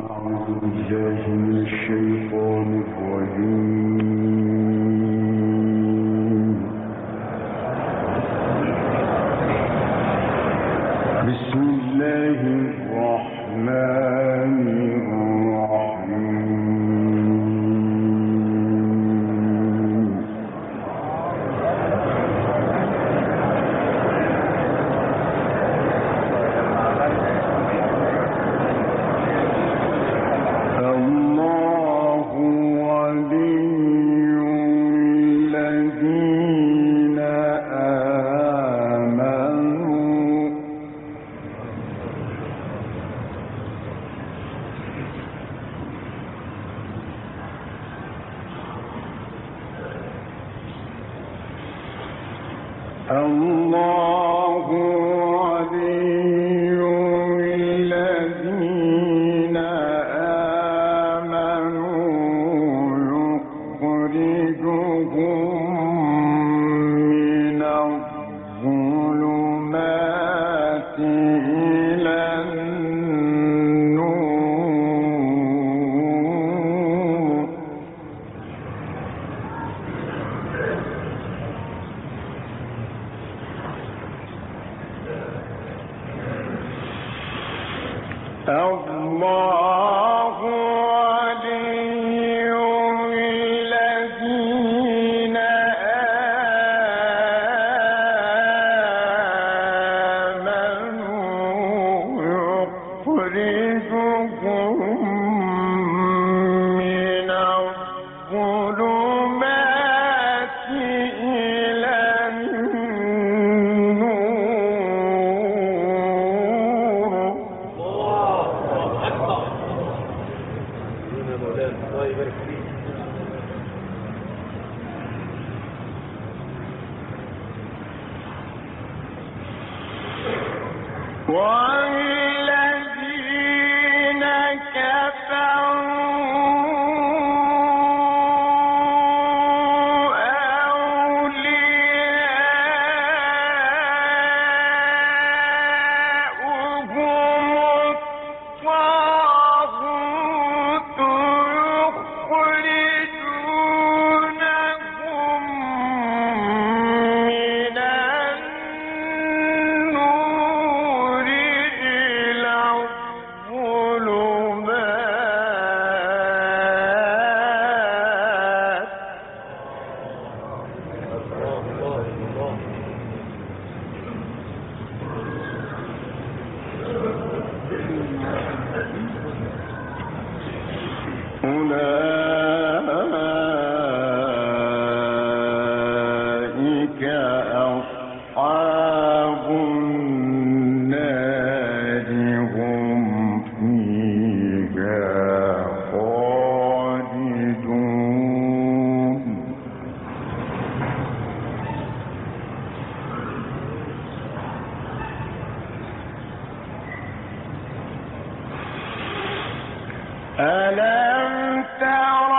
ألم تر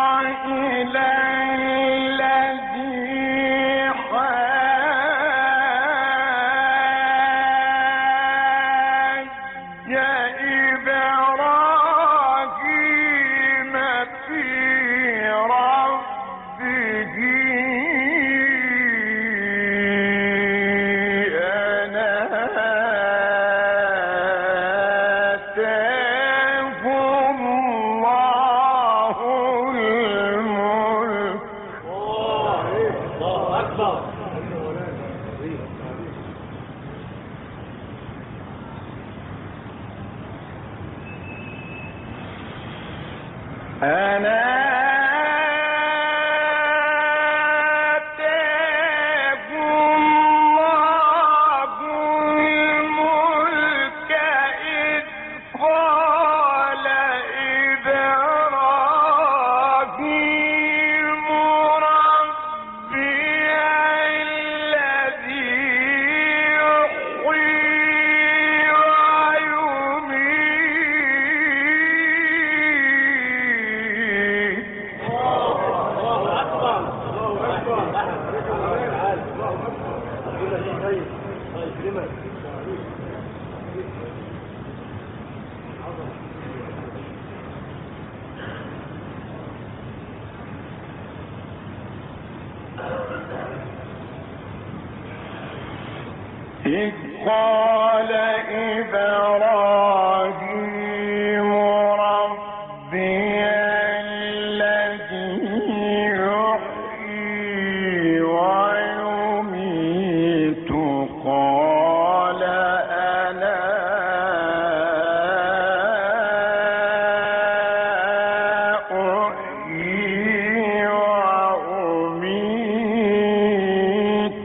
إلى الذي حاج إبراهيم في ربه أن آتاه الله الملك أن آتاه الله الملك إذ قال إبراهيم ربي الذي يحيي ويميت قال إبراهيم ربي الذي يحيي ويميت قال أنا أحيي وأميت.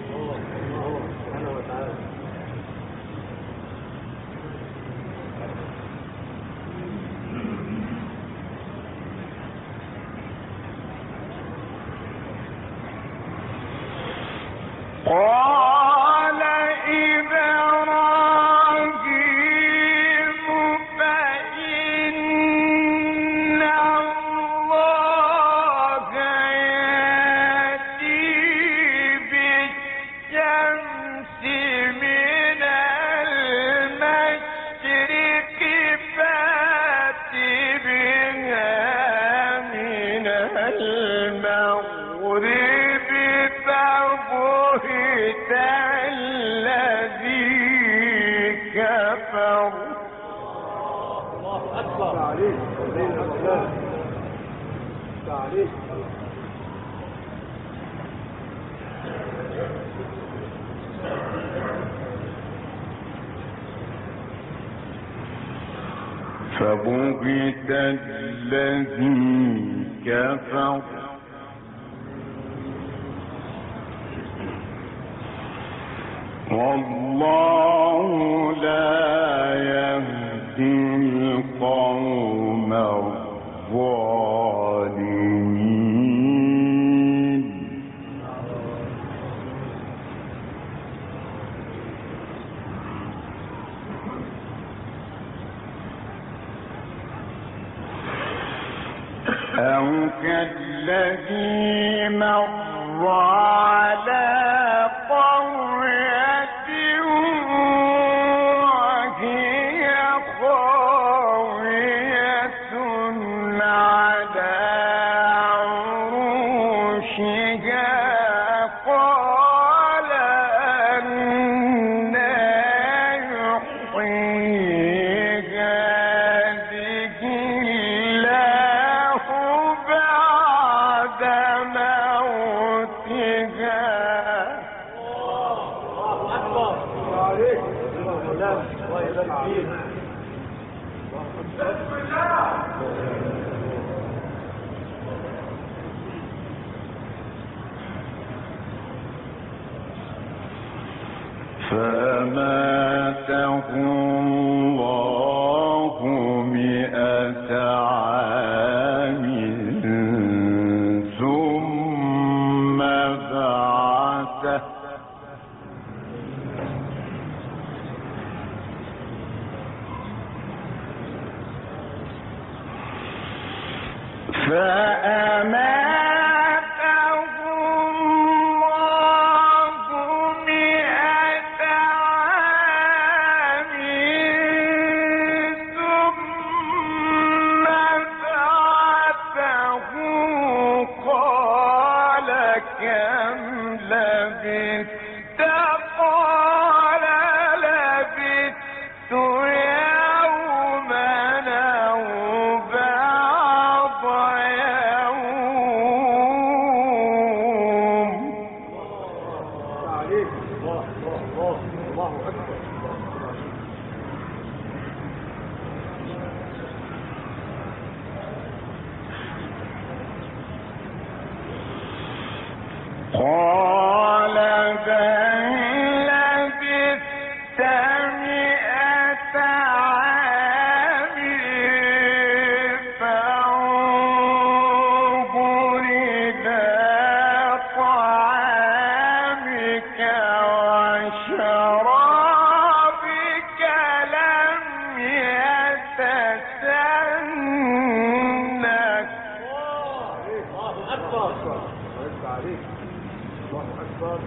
قال إبراهيم فإن الله يأتي بالشمس من المشرق فأت بها من المغرب فبهت الذي كفر. الله أكبر. تعليق تعليق. فبهت الذي كفر والله لا يهدي القوم الظالمين. أو كالذي مر على قرية وهي خاوية على عروشها قال أنى يحيي هذه الله بعد موتها. فأماته الله 100 عام ثم بعثه قال بل لبثت 100 عام فانظر إلى طعامك وشرابك لم يتسنك. الله أكبر. الله أكبر.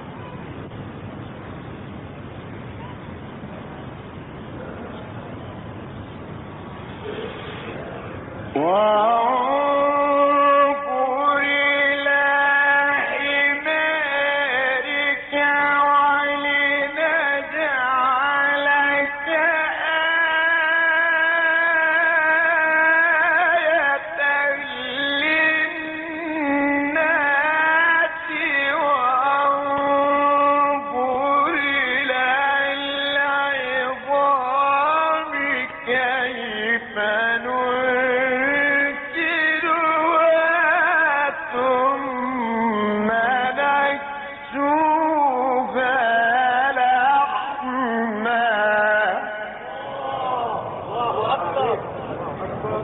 وانظر إلى حمارك وعلنك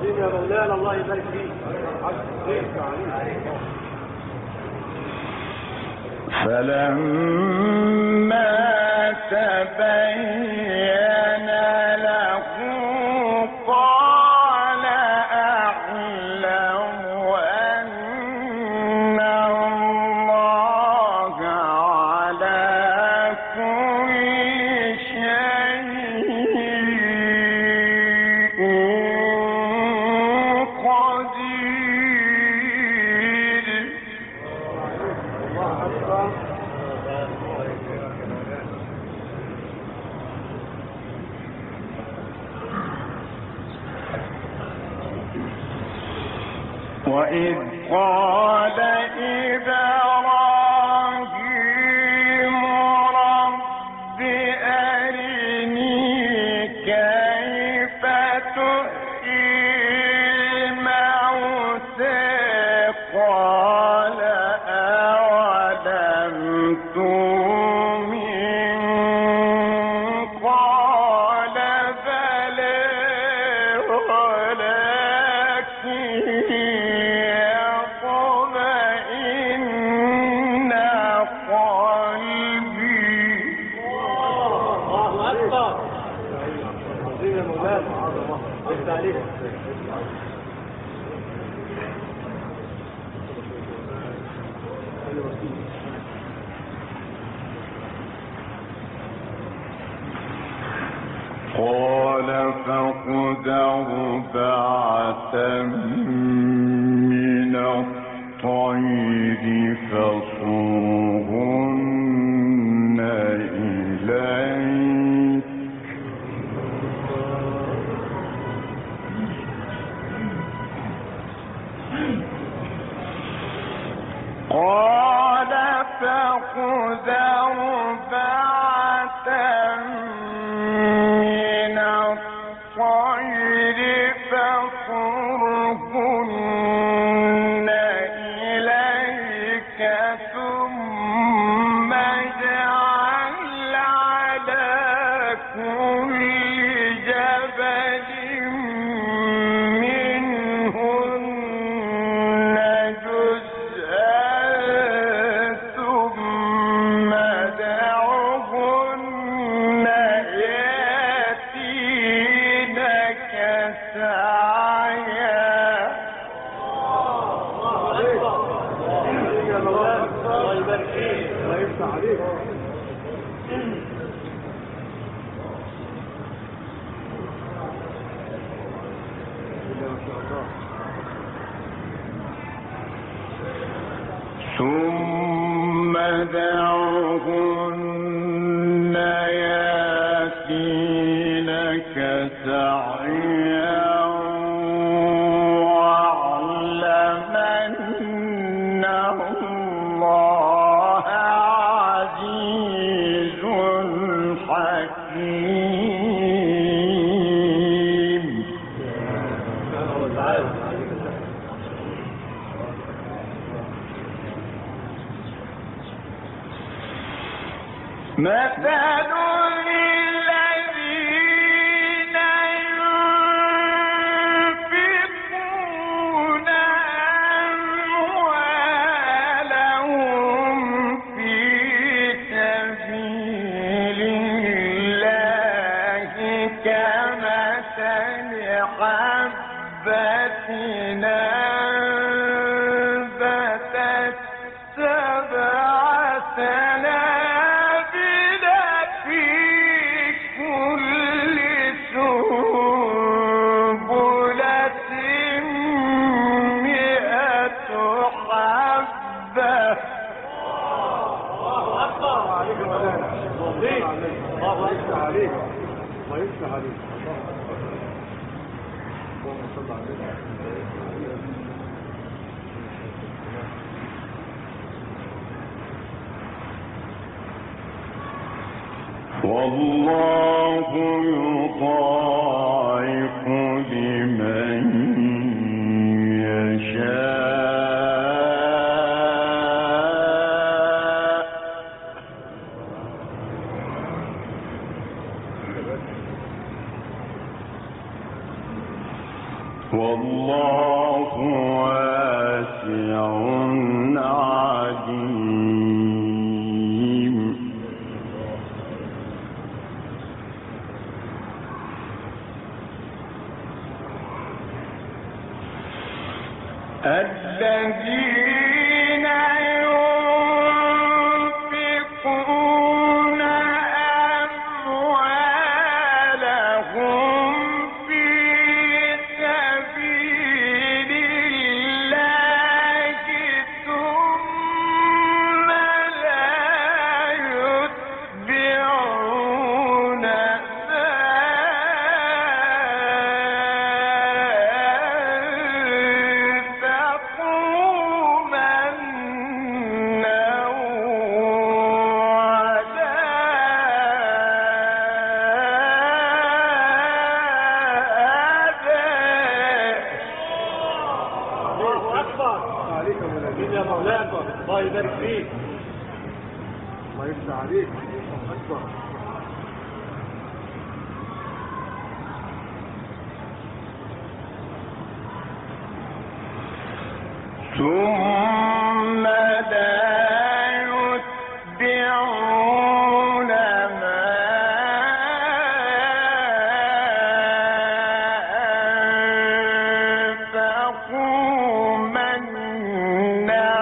عظيم يا مولانا، الله يبارك فيك. فلما تبين له قال أعلم أن الله على كل شيء قدير. وإذ قال إبراهيم رب أرني كيف تحيي الموتى قال أولم تؤمن قال بلى قال فخذ أربعة من الطير فصرهن إليك قال فخذ أربعة من الطير فصرهن إليك ثم اجعل على كل جبل منهن جزءا ثم ادعهن يأتينك سعيا. الله يبارك فيك، الله يفتح عليك. ثم دعوهن يأتينك سعيا واعلم أن الله عزيز حكيم. مثل الذين ينفقون أموالهم في سبيل الله كمثل حبة أنبتت سبع سنابل في كل سنبلة 100 حبة. الله أكبر عليك يا مولانا. الله يفتح عليك، الله يفتح عليك. اللهم صل على والله يضاعف لمن يشاء والله واسع عليم. الذين ينفقون أموالهم في سبيل الله ثم لا يتبعون ما أنفقوا منا الله أكبر عليك يا مولانا يا مولانا الله يبارك فيك الله يفتح عليك الله أكبر ثم لا يتبعون ما أنفقوا منا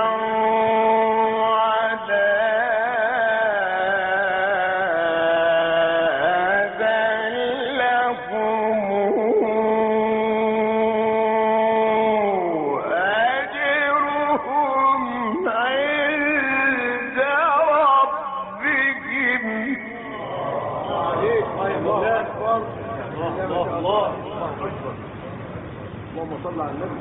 اللهم صل على النبي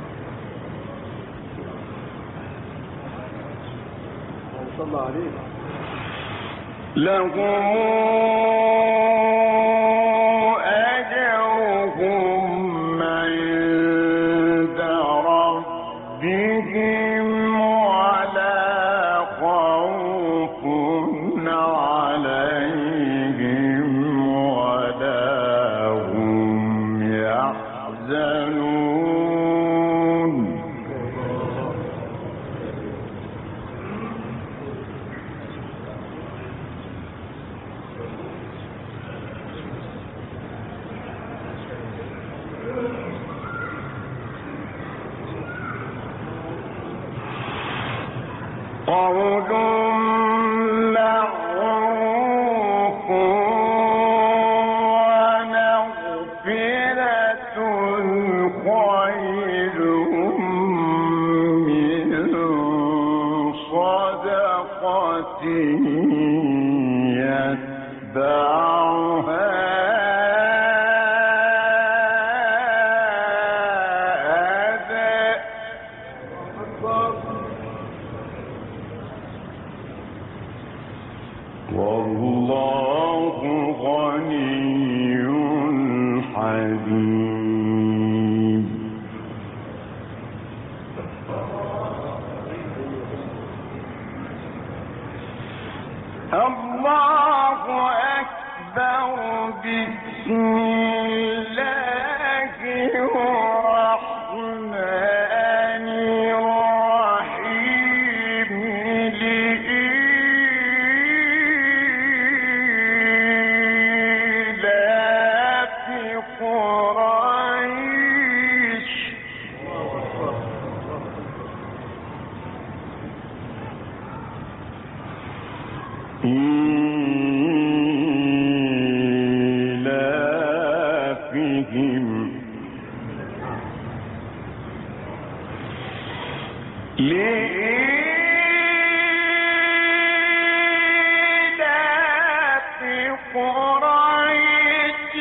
اللهم صل عليه لهم أجرهم عند ربهم ولا خوف عليهم ولا هم يحزنون. قول معروف ومغفرة خير من صدقة يتبعها والله غني حليم. الله أكبر. بسم الله الرحمن الرحيم. لإيلاف قريش إيلافهم لإيلاف قريش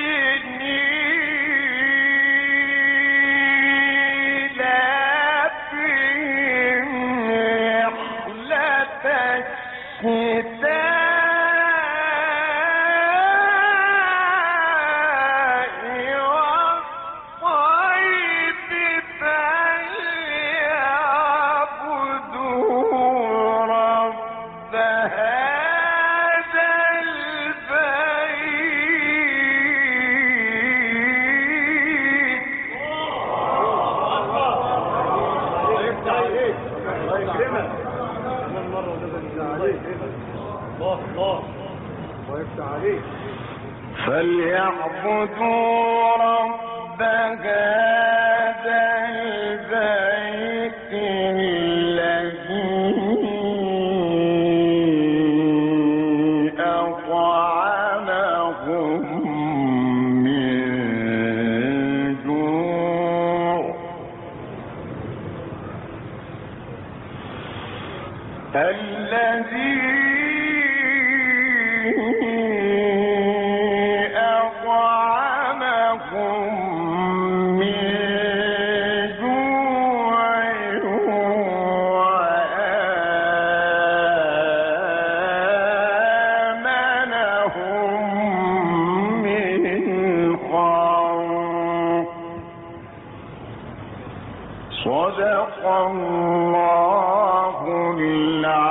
إيلافهم رحلة الشتاء والصيف فليعبدوا عليك. الله الله ويفتح عليك. فليعبدوا رب هذا البيت الذي أطعمهم من جوع الذي صدق الله العظيم.